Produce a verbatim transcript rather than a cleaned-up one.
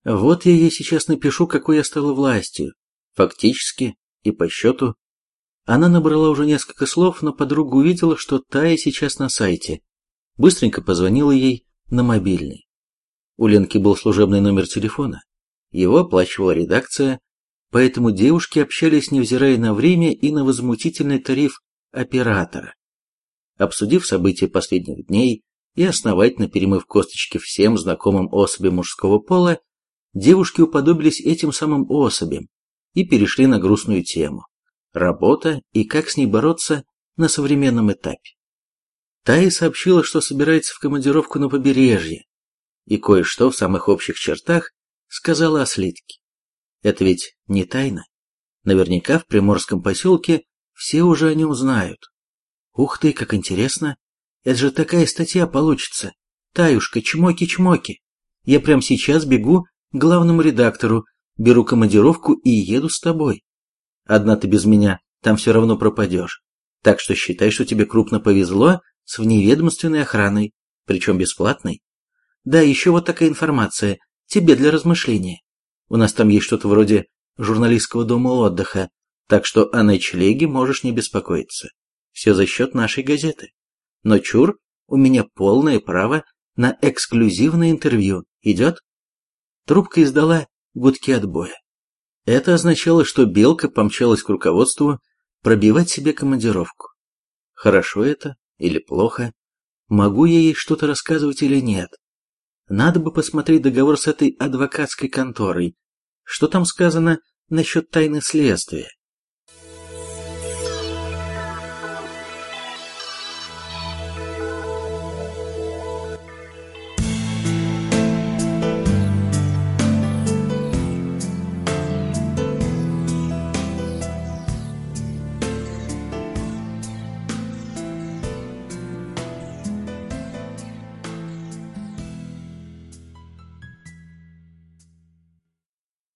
Вот я ей сейчас напишу, какой я стала властью. Фактически и по счету. Она набрала уже несколько слов, но подруга увидела, что Тая сейчас на сайте. Быстренько позвонила ей на мобильный. У Ленки был служебный номер телефона. Его оплачивала редакция, поэтому девушки общались, невзирая на время и на возмутительный тариф оператора. Обсудив события последних дней и основательно перемыв косточки всем знакомым особям мужского пола, девушки уподобились этим самым особям и перешли на грустную тему – работа и как с ней бороться на современном этапе. Тая сообщила, что собирается в командировку на побережье, и кое-что в самых общих чертах сказала о слитке. Это ведь не тайна. Наверняка в приморском поселке все уже о нем знают. Ух ты, как интересно! Это же такая статья получится. Таюшка, чмоки-чмоки. Я прямо сейчас бегу к главному редактору, беру командировку и еду с тобой. Одна ты без меня там все равно пропадешь. Так что считай, что тебе крупно повезло с вневедомственной охраной, причем бесплатной. Да, еще вот такая информация, тебе для размышления. У нас там есть что-то вроде журналистского дома отдыха, так что о ночлеге можешь не беспокоиться. Все за счет нашей газеты. Но чур, у меня полное право на эксклюзивное интервью. Идет? Трубка издала гудки отбоя. Это означало, что Белка помчалась к руководству пробивать себе командировку. Хорошо это или плохо? Могу я ей что-то рассказывать или нет? Надо бы посмотреть договор с этой адвокатской конторой. Что там сказано насчет тайны следствия?